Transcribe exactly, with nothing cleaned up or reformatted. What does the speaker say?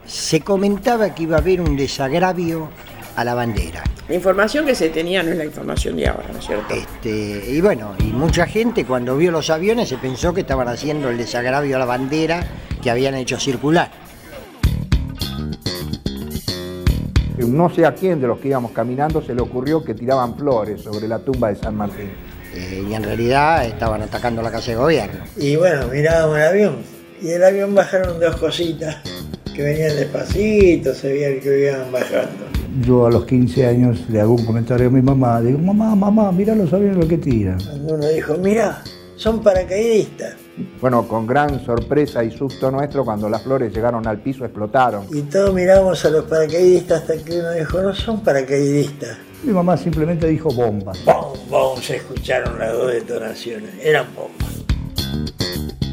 se comentaba que iba a haber un desagravio a la bandera. La información que se tenía no es la información de ahora, ¿no es cierto? Este, y bueno, y mucha gente cuando vio los aviones se pensó que estaban haciendo el desagravio a la bandera que habían hecho circular. No sé a quién de los que íbamos caminando se le ocurrió que tiraban flores sobre la tumba de San Martín. Eh, y en realidad estaban atacando la casa de gobierno. Y bueno, mirábamos el avión, y el avión bajaron dos cositas que venían despacito, se veía que iban bajando. Yo a los quince años le hago un comentario a mi mamá, digo, mamá, mamá, mirá los aviones lo que tiran. Cuando uno dijo, mirá, son paracaidistas. Bueno, con gran sorpresa y susto nuestro, cuando las flores llegaron al piso, explotaron. Y todos miramos a los paracaidistas hasta que uno dijo, no son paracaidistas. Mi mamá simplemente dijo bombas. Bom, bom, se escucharon las dos detonaciones, eran bombas.